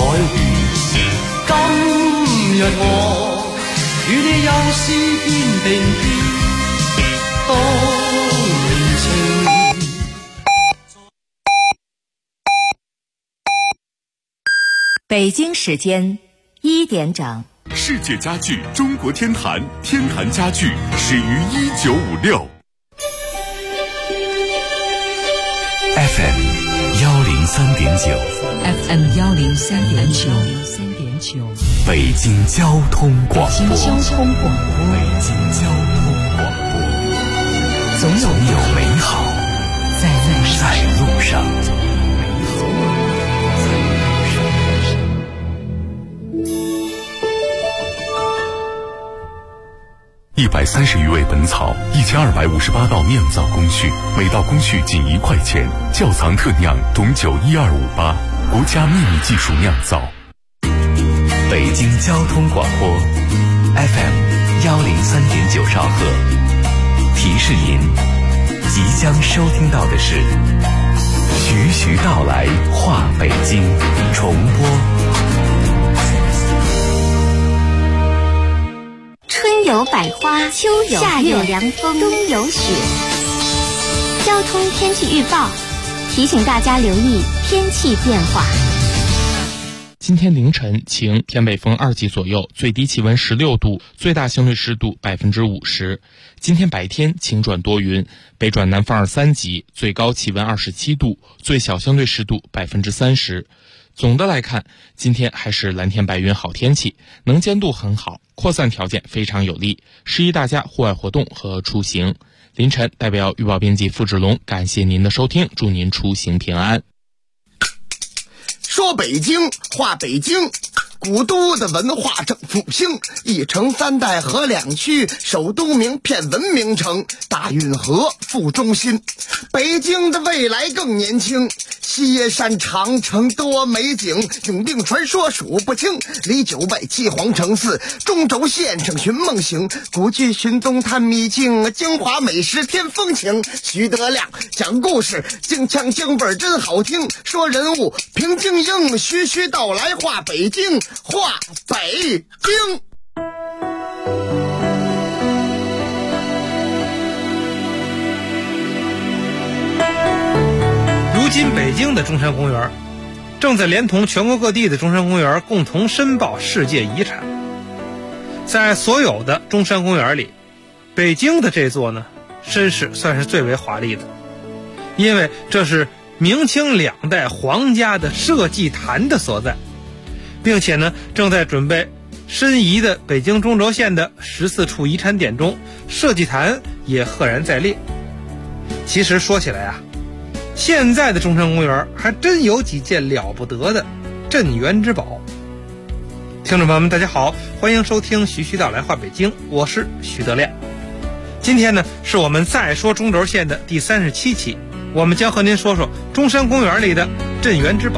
变。今日我与你又是肩并肩，当年情。 北京时间1点整。 世界家具中国天坛，天坛家具始于1956。FM 103.9 FM 103.9 北京交通广播。 北京交通广播。 北京交通广播。 总有美好在路上。130余味本草，1258道酿造工序，每道工序仅1块钱。窖藏特酿董酒12588，国家秘密技术酿造。北京交通广播 FM 103.9兆赫。提示您，即将收听到的是徐徐道来话北京重播。 春有百花，秋有夏有凉风，冬有雪。交通天气预报提醒大家留意天气变化。 今天凌晨晴，偏北风2级左右，最低气温16度，最大相对湿度50%。今天白天晴转多云，北转南风2、3级，最高气温27度，最小相对湿度30%。总的来看，今天还是蓝天白云好天气，能见度很好，扩散条件非常有利，适宜大家户外活动和出行。凌晨代表预报编辑付志龙感谢您的收听，祝您出行平安。 说北京话北京，古都的文化正复兴，一城3代合2区，首都名片文明城，大运河副中心。北京的未来更年轻，西山长城多美景，永定传说数不清，离9外7皇城4，中轴线上寻梦行，古剧寻踪探秘境，京华美食添风情。徐德亮讲故事，京腔京味真好听，说人物平静应，徐徐道来话北京，话北京。 如今北京的中山公园正在连同全国各地的中山公园共同申报世界遗产。在所有的中山公园里，北京的这座呢，身世算是最为华丽的，因为这是明清2代皇家的社稷坛的所在，并且呢，正在准备申遗的北京中轴线的14处遗产点中，社稷坛也赫然在列。其实说起来啊，现在的中山公园还真有几件了不得的镇园之宝。听众朋友们大家好，欢迎收听徐徐道来话北京，我是徐德亮。今天呢，是我们再说中轴线的第37期，我们将和您说说中山公园里的镇园之宝。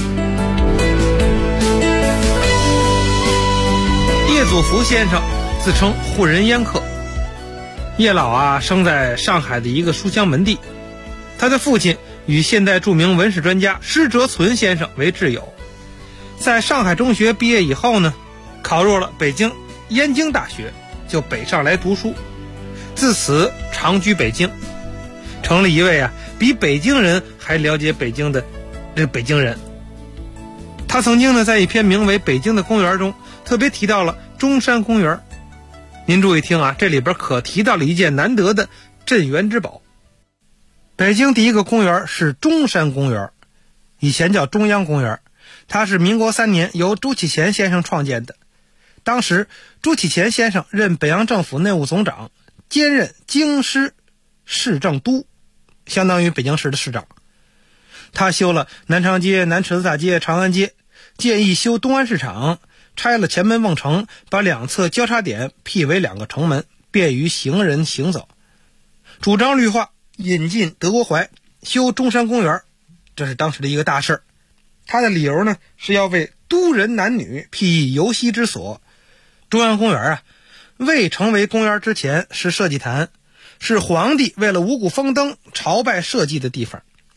叶祖福先生自称沪人烟客，叶老啊生在上海的一个书香门第，他的父亲与现代著名文史专家施哲存先生为挚友，在上海中学毕业以后呢，考入了北京燕京大学，就北上来读书，自此长居北京，成了一位比北京人还了解北京的北京人。他曾经呢在一篇名为《北京的公园》中特别提到了中山公园。您注意听啊，这里边可提到了一件难得的镇园之宝。北京第一个公园是中山公园，以前叫中央公园，它是民国3年由朱启潜先生创建的。当时朱启潜先生任北洋政府内务总长，兼任京师市政督，相当于北京市的市长。他修了南长街、南池子大街、长安街，建议修东安市场，拆了前门瓮城，把2侧交叉点辟为2个城门，便于行人行走。主张绿化，引进德国槐，修中山公园，这是当时的一个大事。他的理由呢，是要为都人男女辟游息之所。中央公园未成为公园之前是社稷坛，是皇帝为了五谷丰登朝拜社稷的地方。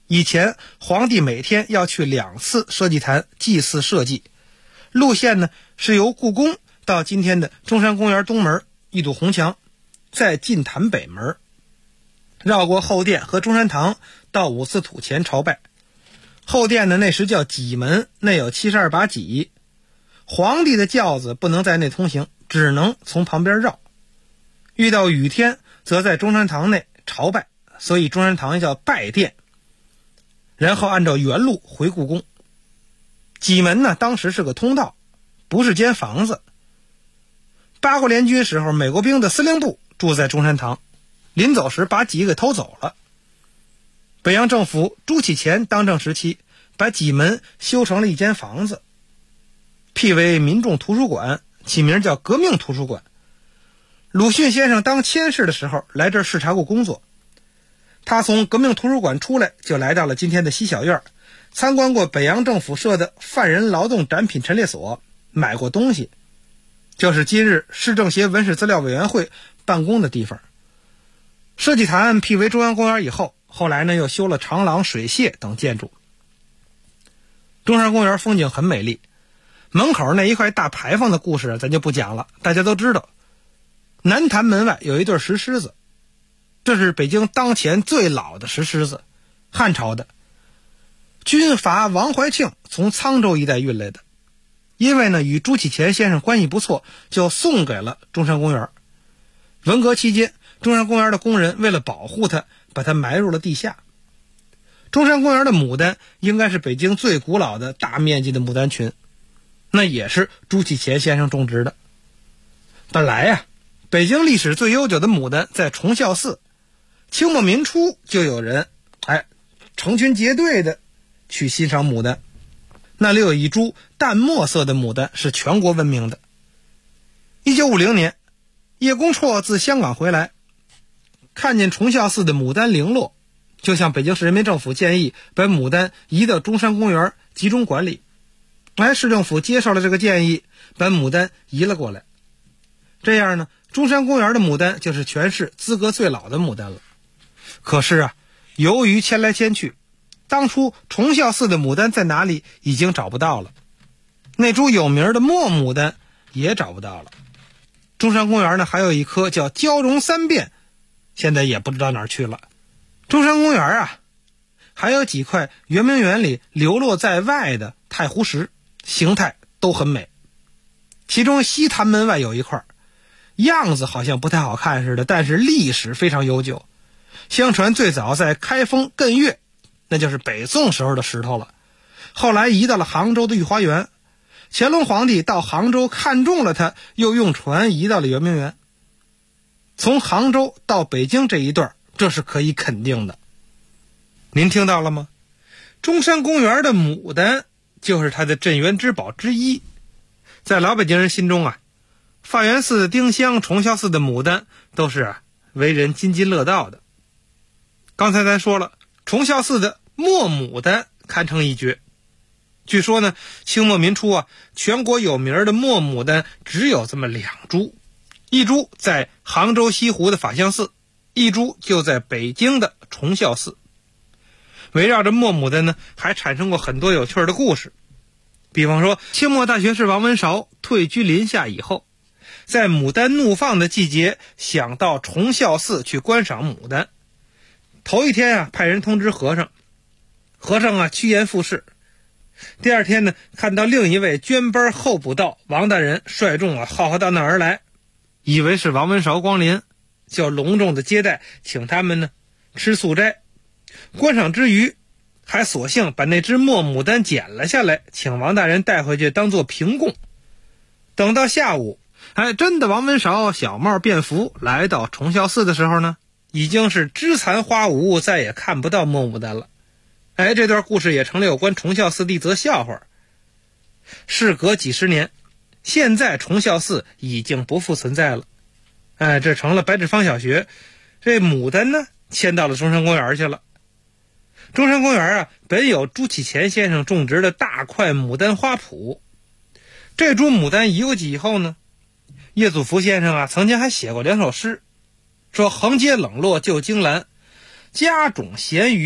以前皇帝每天要去2次社稷坛祭祀社稷，路线呢是由故宫到今天的中山公园东门一堵红墙，再进坛北门，绕过后殿和中山堂到五祀土前朝拜。后殿呢那时叫戟门，内有72把戟，皇帝的轿子不能在内通行，只能从旁边绕。遇到雨天则在中山堂内朝拜，所以中山堂叫拜殿，然后按照原路回故宫。戟门呢当时是个通道，不是间房子。八国联军时候，美国兵的司令部住在中山堂，临走时把戟给偷走了。北洋政府朱启潜当政时期，把戟门修成了一间房子，辟为民众图书馆，起名叫革命图书馆。鲁迅先生当佥事的时候来这儿视察过工作，他从革命图书馆出来就来到了今天的西小院，参观过北洋政府设的犯人劳动展品陈列所，买过东西，就是今日市政协文史资料委员会办公的地方。社稷坛辟为中央公园以后，后来呢又修了长廊、水榭等建筑。中山公园风景很美丽，门口那一块大牌坊的故事咱就不讲了，大家都知道。南坛门外有一对石狮子，这是北京当前最老的石狮子，汉朝的，军阀王怀庆从沧州一带运来的，因为呢与朱启潜先生关系不错，就送给了中山公园。文革期间，中山公园的工人为了保护它，把它埋入了地下。中山公园的牡丹应该是北京最古老的大面积的牡丹群，那也是朱启潜先生种植的。本来呀，北京历史最悠久的牡丹在崇孝寺，清末民初就有人成群结队的去欣赏牡丹。那里有一株淡墨色的牡丹是全国闻名的。1950年，叶公绰自香港回来，看见崇孝寺的牡丹零落，就向北京市人民政府建议把牡丹移到中山公园集中管理。市政府接受了这个建议，把牡丹移了过来。这样呢，中山公园的牡丹就是全市资格最老的牡丹了。可是由于迁来迁去，当初崇孝寺的牡丹在哪里已经找不到了，那株有名的墨牡丹也找不到了。中山公园呢还有一棵叫蛟龙三变，现在也不知道哪儿去了。中山公园还有几块圆明园里流落在外的太湖石，形态都很美。其中西坛门外有一块，样子好像不太好看似的，但是历史非常悠久。相传最早在开封艮岳，那就是北宋时候的石头了，后来移到了杭州的御花园。乾隆皇帝到杭州看中了它，又用船移到了圆明园。从杭州到北京这一段，这是可以肯定的。您听到了吗？中山公园的牡丹就是它的镇园之宝之一。在老北京人心中法源寺的丁香、崇孝寺的牡丹都是为人津津乐道的。刚才咱说了，崇孝寺的墨牡丹堪称一绝。据说呢，清末民初全国有名的墨牡丹只有这么2株，一株在杭州西湖的法相寺，一株就在北京的崇孝寺。围绕着墨牡丹呢，还产生过很多有趣的故事。比方说，清末大学士王文韶退居林下以后，在牡丹怒放的季节，想到崇孝寺去观赏牡丹。头一天派人通知和尚，和尚趋炎附势。第二天呢，看到另一位捐班候补道王大人率众浩浩荡荡而来，以为是王文韶光临，就隆重的接待，请他们呢吃素斋。观赏之余，还索性把那只墨牡丹剪了下来，请王大人带回去当做凭供。等到下午，真的王文韶小帽便服来到崇孝寺的时候呢，已经是枝残花无，再也看不到墨牡丹了。这段故事也成了有关崇孝寺的一则笑话。事隔几十年，现在崇孝寺已经不复存在了。这成了白纸坊小学，这牡丹呢迁到了中山公园去了。中山公园本有朱启潜先生种植的大块牡丹花圃。这株牡丹移过去以后呢，叶祖福先生曾经还写过2首诗，说横街冷落旧荆兰，家种咸鱼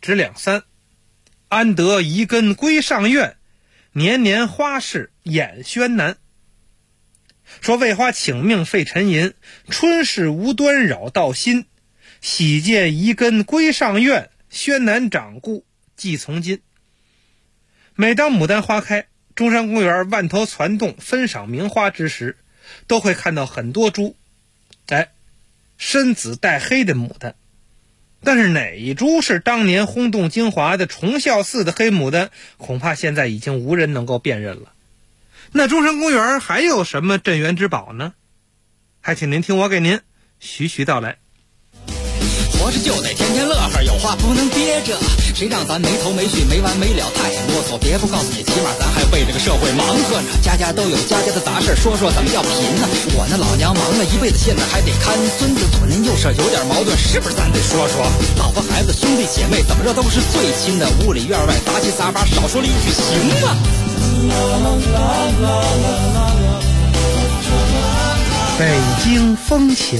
直两三，安得移根归上苑，年年花市掩轩南。说为花请命费沉吟，春事无端扰道心。喜见移根归上苑，轩南长故即从今。每当牡丹花开，中山公园万头攒动分赏名花之时，都会看到很多株深紫带黑的牡丹。但是哪一株是当年轰动京华的崇孝寺的黑牡丹，恐怕现在已经无人能够辨认了。那中山公园还有什么镇园之宝呢？还请您听我给您徐徐道来。 活着就得天天乐呵，有话不能憋着，谁让咱没头没绪没完没了，太啰嗦。别不告诉你，起码咱还为这个社会忙活呢。家家都有家家的杂事，说说怎么要贫呢？我那老娘忙了一辈子，现在还得看孙子，左邻右舍有点矛盾，是不是咱得说说？老婆孩子兄弟姐妹怎么着都是最亲的，屋里院外杂七杂八，少说了一句行吗？ 北京风情。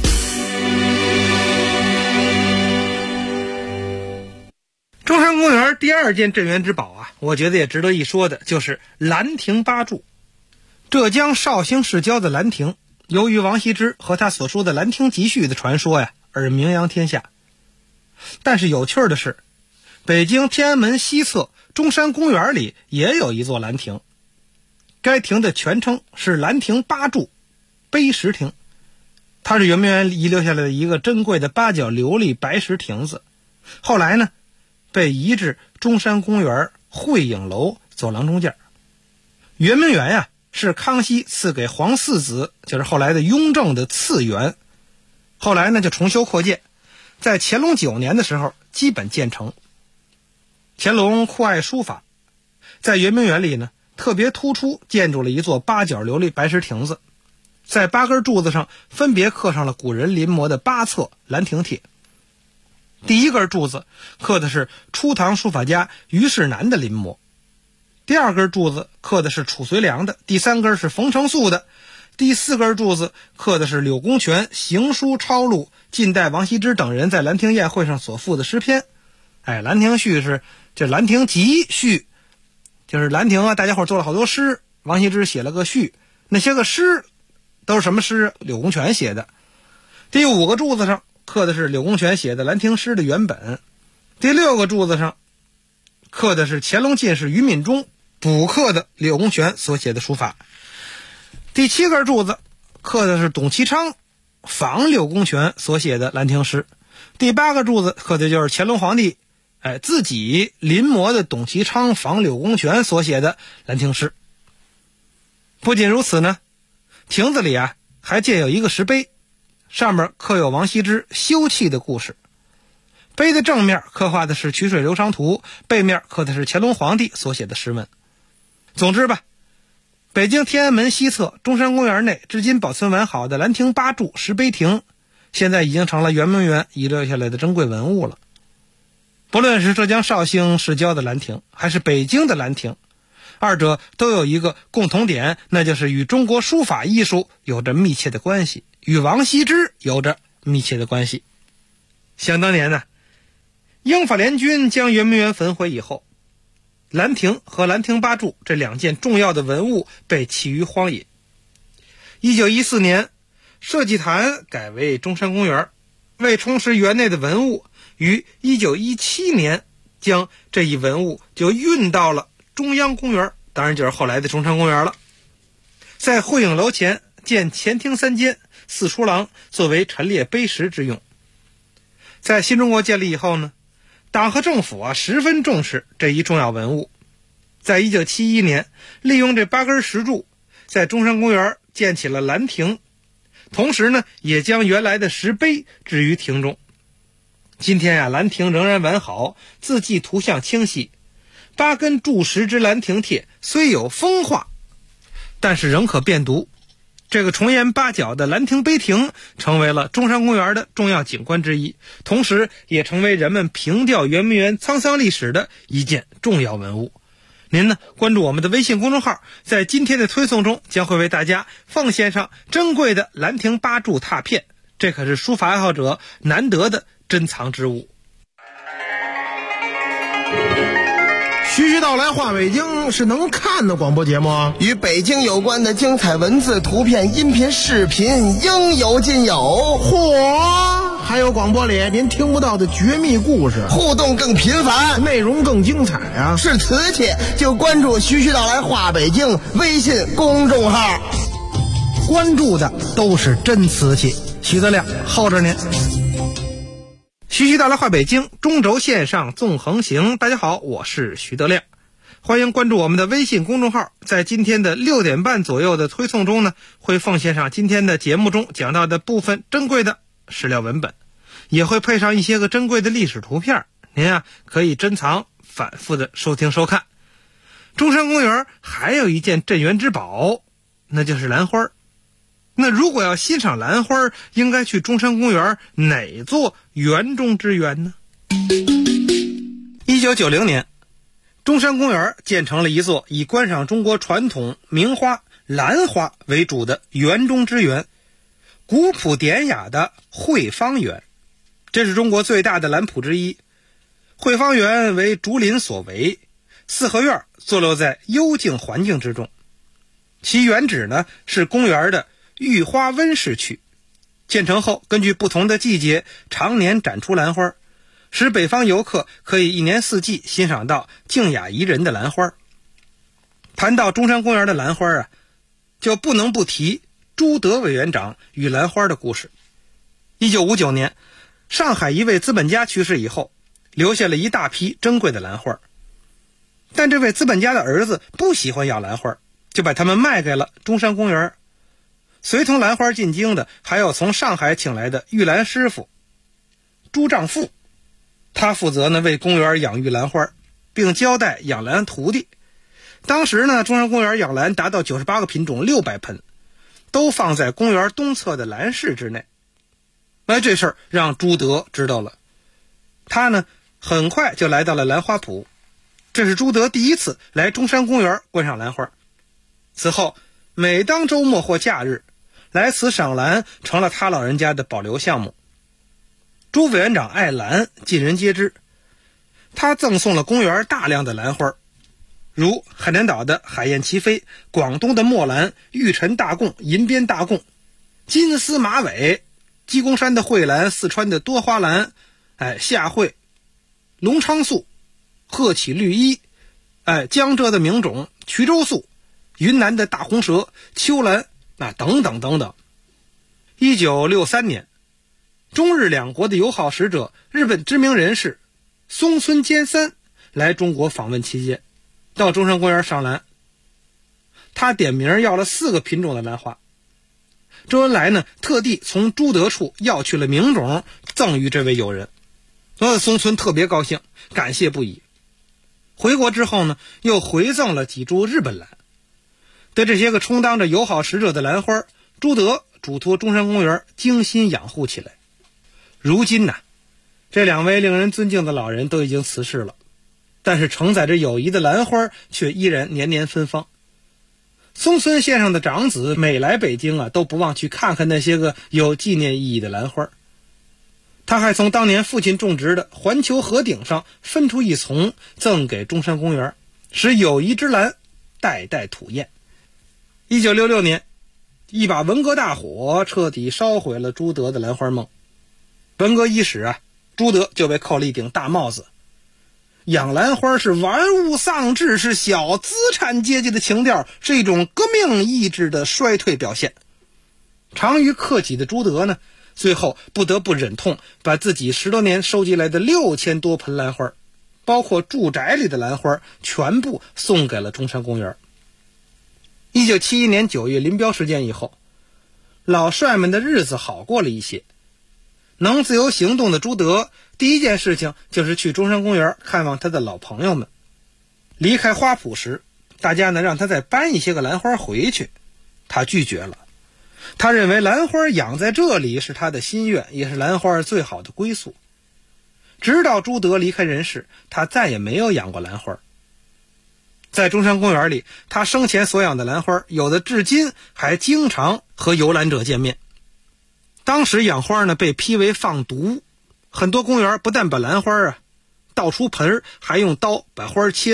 中山公园第二件镇园之宝我觉得也值得一说的，就是兰亭八柱。浙江绍兴市郊的兰亭，由于王羲之和他所说的《兰亭集序》的传说而名扬天下。但是有趣的是，北京天安门西侧中山公园里也有一座兰亭，该亭的全称是兰亭八柱碑石亭，它是圆明园遗留下来的一个珍贵的八角琉璃白石亭子。后来呢，被移至中山公园汇影楼走廊中间。圆明园是康熙赐给皇四子，就是后来的雍正的次园。后来呢就重修扩建，在乾隆9年的时候基本建成。乾隆酷爱书法，在圆明园里呢特别突出建筑了一座八角琉璃白石亭子，在8根柱子上分别刻上了古人临摹的8册兰亭帖。第一根柱子刻的是初唐书法家虞世南的临摹，第2根柱子刻的是褚遂良的，第3根是冯承素的，第4根柱子刻的是柳公权行书抄录近代王羲之等人在兰亭宴会上所赋的诗篇。兰亭序是这兰亭集序，就是兰亭大家伙做了好多诗，王羲之写了个序，那些个诗都是什么诗？柳公权写的。第5个柱子上刻的是柳公权写的兰亭诗的原本，第6个柱子上刻的是乾隆进士于敏中补刻的柳公权所写的书法，第7根柱子刻的是董其昌仿柳公权所写的兰亭诗，第8个柱子刻的就是乾隆皇帝自己临摹的董其昌仿柳公权所写的兰亭诗。不仅如此呢，亭子里还建有一个石碑，上面刻有王羲之休憩的故事。碑的正面刻画的是曲水流觞图，背面刻的是乾隆皇帝所写的诗文。总之吧，北京天安门西侧中山公园内至今保存完好的兰亭八柱石碑亭，现在已经成了圆明园遗留下来的珍贵文物了。不论是浙江绍兴市郊的兰亭，还是北京的兰亭，二者都有一个共同点，那就是与中国书法艺术有着密切的关系，与王羲之有着密切的关系。想当年呢，英法联军将圆明园焚毁以后，兰亭和兰亭八柱这2件重要的文物被弃于荒野。1914年，社稷坛改为中山公园，为充实园内的文物，于1917年将这一文物就运到了中央公园，当然就是后来的中山公园了。在汇影楼前建前厅3间4书廊，作为陈列碑石之用。在新中国建立以后呢，党和政府十分重视这一重要文物。在1971年，利用这8根石柱，在中山公园建起了兰亭，同时呢，也将原来的石碑置于亭中。今天兰亭仍然完好，字迹图像清晰。8根柱石之兰亭帖虽有风化，但是仍可辨读。这个重檐8角的兰亭碑亭成为了中山公园的重要景观之一，同时也成为人们凭吊圆明园沧桑历史的一件重要文物。您呢，关注我们的微信公众号，在今天的推送中将会为大家奉献上珍贵的兰亭八柱拓片，这可是书法爱好者难得的珍藏之物。 徐徐道来话北京是能看的广播节目啊， 与北京有关的精彩文字、图片、音频、视频应有尽有。 嚯！还有广播里您听不到的绝密故事， 互动更频繁， 内容更精彩啊！ 是瓷器就关注徐徐道来话北京微信公众号， 关注的都是真瓷器。徐德亮候着您。徐徐道来话北京，中轴线上纵横行。大家好，我是徐德亮，欢迎关注我们的微信公众号。在今天的6点半左右的推送中呢，会奉献上今天的节目中讲到的部分珍贵的史料文本，也会配上一些个珍贵的历史图片，您可以珍藏，反复的收听收看。中山公园还有一件镇园之宝，那就是兰花。那如果要欣赏兰花，应该去中山公园哪座园中之园呢？1990年，中山公园建成了一座以观赏中国传统名花兰花为主的园中之园，古朴典雅的汇芳园。这是中国最大的兰圃之一。汇芳园为竹林所围，四合院坐落在幽静环境之中。其原址呢是公园的御花温室区，建成后根据不同的季节常年展出兰花，使北方游客可以一年四季欣赏到静雅宜人的兰花。谈到中山公园的兰花就不能不提朱德委员长与兰花的故事。1959年，上海一位资本家去世以后，留下了一大批珍贵的兰花，但这位资本家的儿子不喜欢养兰花，就把它们卖给了中山公园。随同兰花进京的还有从上海请来的玉兰师傅朱丈富，他负责为公园养育兰花，并交代养兰徒弟。当时呢，中山公园养兰达到98个品种，600盆，都放在公园东侧的兰室之内。这事儿让朱德知道了，他呢很快就来到了兰花圃，这是朱德第一次来中山公园观赏兰花。此后每当周末或假日，来此赏兰成了他老人家的保留项目。朱委员长爱兰，尽人皆知，他赠送了公园大量的兰花，如海南岛的海燕齐飞，广东的墨兰、玉尘大贡、银边大贡、金丝马尾、鸡公山的蕙兰、四川的多花兰、夏蕙、龙昌素、鹤起绿衣、江浙的名种衢州素、云南的大红蛇、秋兰，等等等等。1963年，中日两国的友好使者日本知名人士松村坚三来中国访问期间，到中山公园赏兰，他点名要了4个品种的兰花。周恩来呢特地从朱德处要去了名种，赠予这位友人。松村特别高兴，感谢不已。回国之后呢，又回赠了几株日本兰。对这些个充当着友好使者的兰花，朱德嘱托中山公园精心养护起来。如今这2位令人尊敬的老人都已经辞世了，但是承载着友谊的兰花却依然年年芬芳。松村先生的长子每来北京都不忘去看看那些个有纪念意义的兰花。他还从当年父亲种植的环球河顶上分出一丛赠给中山公园，使友谊之兰代代吐艳。1966年，一把文革大火彻底烧毁了朱德的兰花梦。文革伊始朱德就被扣了一顶大帽子。养兰花是玩物丧志，是小资产阶级的情调，是一种革命意志的衰退表现。长于克己的朱德呢，最后不得不忍痛把自己10多年收集来的6000多盆兰花，包括住宅里的兰花，全部送给了中山公园。1971年9月林彪事件以后，老帅们的日子好过了一些。能自由行动的朱德，第一件事情就是去中山公园看望他的老朋友们。离开花圃时，大家呢让他再搬一些个兰花回去，他拒绝了。他认为兰花养在这里是他的心愿，也是兰花最好的归宿。直到朱德离开人世，他再也没有养过兰花。在中山公园里，他生前所养的兰花，有的至今还经常和游览者见面。当时养花呢被批为放毒，很多公园不但把兰花倒出盆，还用刀把花切碎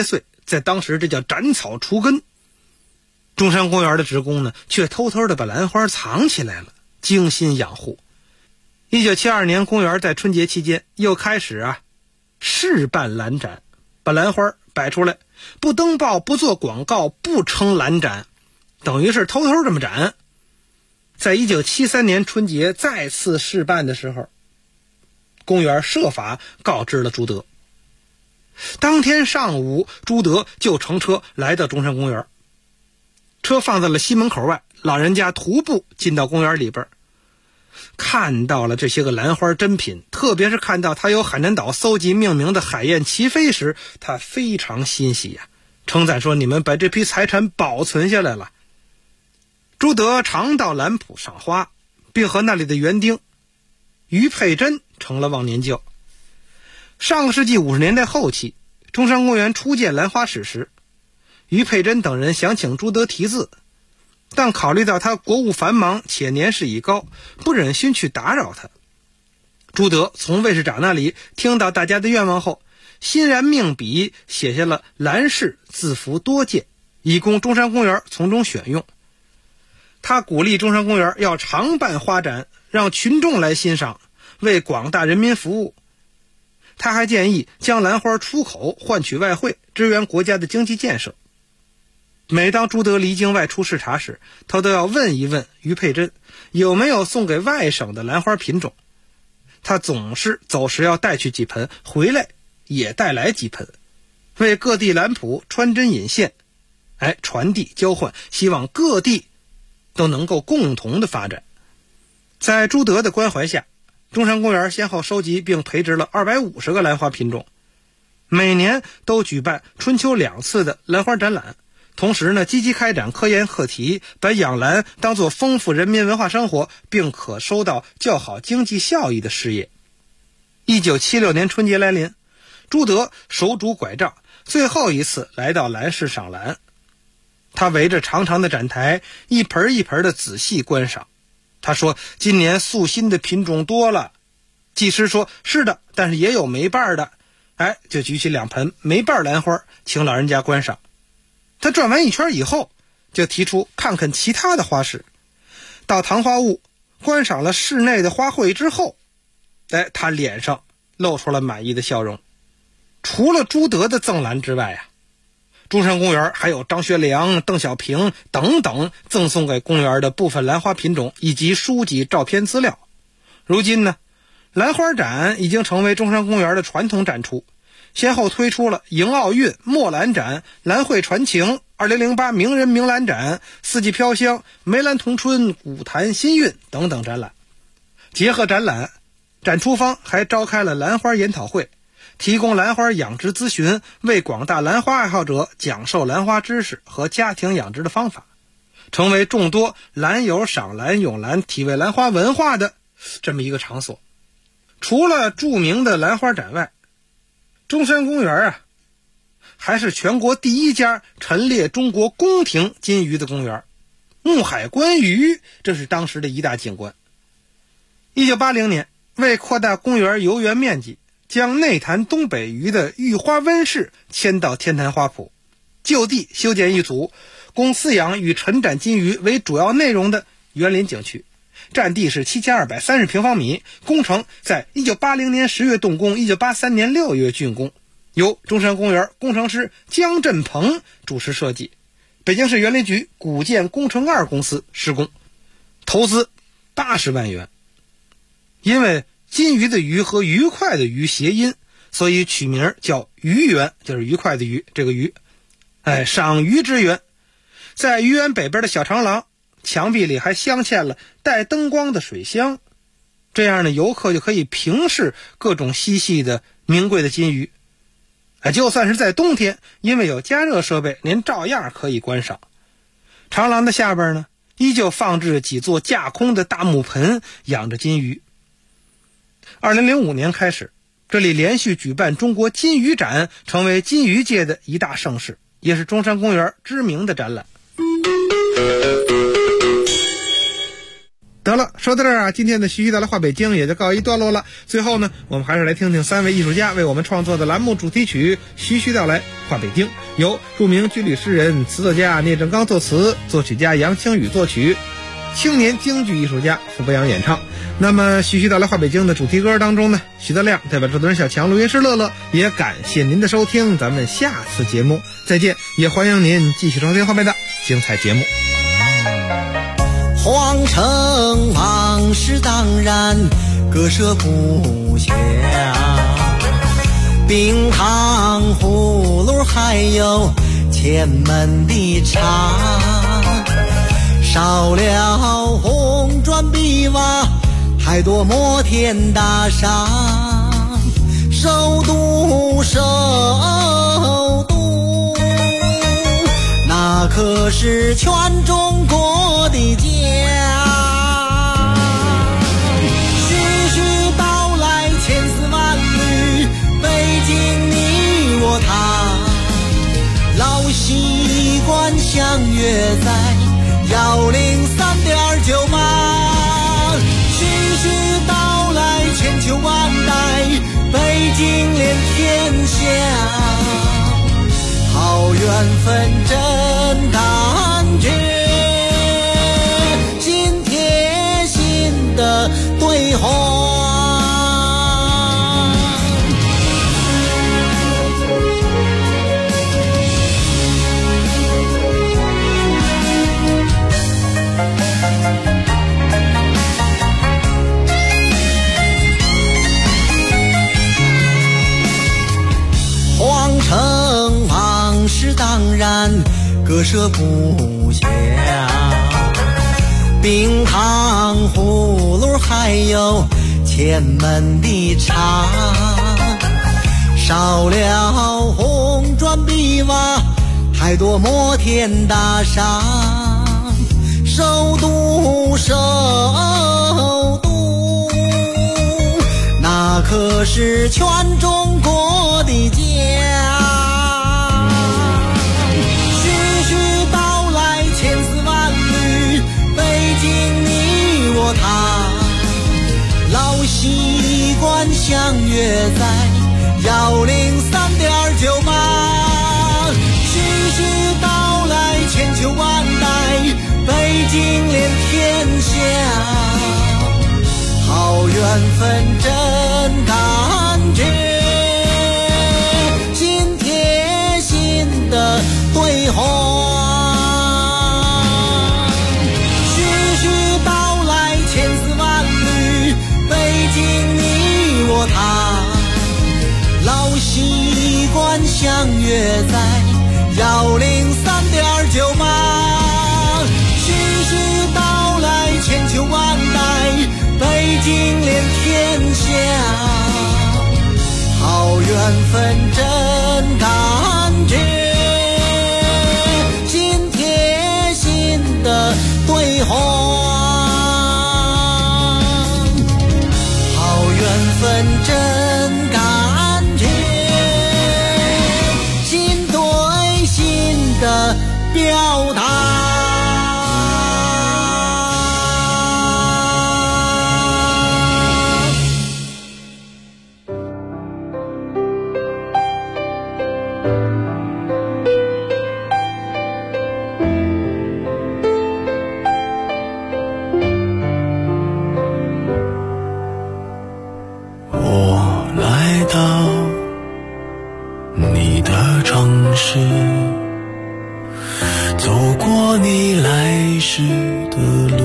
在当时这叫斩草除根。中山公园的职工呢，却偷偷的把兰花藏起来了，精心养护。1972年，公园在春节期间又开始试办兰展，把兰花摆出来，不登报，不做广告，不称兰展，等于是偷偷这么展。在1973年春节再次试办的时候，公园设法告知了朱德。当天上午，朱德就乘车来到中山公园，车放在了西门口外，老人家徒步进到公园里边，看到了这些个兰花珍品，特别是看到他由海南岛搜集命名的海燕齐飞时，他非常欣喜呀，称赞说：“你们把这批财产保存下来了。”朱德常到兰圃赏花，并和那里的园丁于佩珍成了忘年交。上个世纪50年代后期，中山公园初建兰花史时，于佩珍等人想请朱德题字，但考虑到他国务繁忙且年事已高，不忍心去打扰他。朱德从卫士长那里听到大家的愿望后，欣然命笔写下了兰氏字符多件，以供中山公园从中选用。他鼓励中山公园要常办花展，让群众来欣赏，为广大人民服务。他还建议将兰花出口，换取外汇，支援国家的经济建设。每当朱德离京外出视察时，他都要问一问于佩珍有没有送给外省的兰花品种。他总是走时要带去几盆，回来也带来几盆，为各地兰圃穿针引线，传递交换，希望各地都能够共同的发展。在朱德的关怀下，中山公园先后收集并培植了250个兰花品种，每年都举办春秋2次的兰花展览，同时呢，积极开展科研课题，把养兰当作丰富人民文化生活并可收到较好经济效益的事业。1976年春节来临，朱德手拄拐杖，最后一次来到兰市赏兰。他围着长长的展台，一盆一盆的仔细观赏。他说：“今年素新的品种多了。”技师说：“是的，但是也有梅瓣的。”就举起2盆梅瓣兰花，请老人家观赏。他转完一圈以后，就提出看看其他的花市。到唐花坞观赏了室内的花卉之后，他脸上露出了满意的笑容。除了朱德的赠兰之外中山公园还有张学良、邓小平等等赠送给公园的部分兰花品种以及书籍、照片资料。如今呢，兰花展已经成为中山公园的传统展出，先后推出了迎奥运、墨兰展、兰会传情、2008名人名兰展、四季飘香、梅兰同春、古坛新韵等等展览。结合展览，展出方还召开了兰花研讨会，提供兰花养殖咨询，为广大兰花爱好者讲授兰花知识和家庭养殖的方法，成为众多兰友赏兰、咏兰、体味兰花文化的这么一个场所。除了著名的兰花展外，中山公园还是全国第一家陈列中国宫廷金鱼的公园。木海观鱼，这是当时的一大景观。1980年，为扩大公园游园面积，将内坛东北隅的玉花温室迁到天坛花圃，就地修建一组供饲养与陈展金鱼为主要内容的园林景区，占地是7230平方米，工程在1980年10月动工，1983年6月竣工，由中山公园工程师姜振鹏主持设计，北京市园林局古建工程2公司施工，投资80万元。因为金鱼的鱼和愉快的愉谐音，所以取名叫鱼园，就是愉快的愉，这个鱼，赏鱼之园。在鱼园北边的小长廊，墙壁里还镶嵌了带灯光的水箱，这样呢，游客就可以平视各种嬉戏的名贵的金鱼。就算是在冬天，因为有加热设备，您照样可以观赏。长廊的下边呢，依旧放置几座架空的大木盆，养着金鱼。2005年开始，这里连续举办中国金鱼展，成为金鱼界的一大盛事，也是中山公园知名的展览。 得了，说到这儿啊，今天的徐徐带来话北京也就告一段落了。最后呢，我们还是来听听3位艺术家为我们创作的栏目主题曲《徐徐带来话北京》，由著名军旅诗人、词作家聂政刚作词，作曲家杨清宇作曲，青年京剧艺术家傅北阳演唱。那么徐徐带来话北京的主题歌当中呢，徐德亮代表制作人小强、录音师乐乐，也感谢您的收听，咱们下次节目再见，也欢迎您继续收听后面的精彩节目。 皇城往事当然割舍不下，冰糖葫芦还有前门的茶，少了红砖碧瓦，太多摩天大厦，首都首都，那可是全中国的家。徐徐道来千丝万缕，北京你我他，老习惯相约在103.9码。徐徐道来千秋万代，北京连天下，好缘分真感觉，心贴心的对话。皇城往事当然割舍不下，冰糖葫芦还有前门的茶，少了红砖碧瓦，太多摩天大厦，首都首都，那可是全中国的家。徐徐道来千丝万缕，北京你我他，老习惯相约在103.9码。徐徐道来千秋万代，北京连天下，好缘分真感觉，心贴心的对话。徐徐道来千丝万缕，北京你我他，老习惯相约在103.9码。徐徐道来千秋万代，北京连天下，好缘分真感觉，心贴心的对话。好缘分真感觉，心对心的表达。 我来到你的城市，走过你来时的路。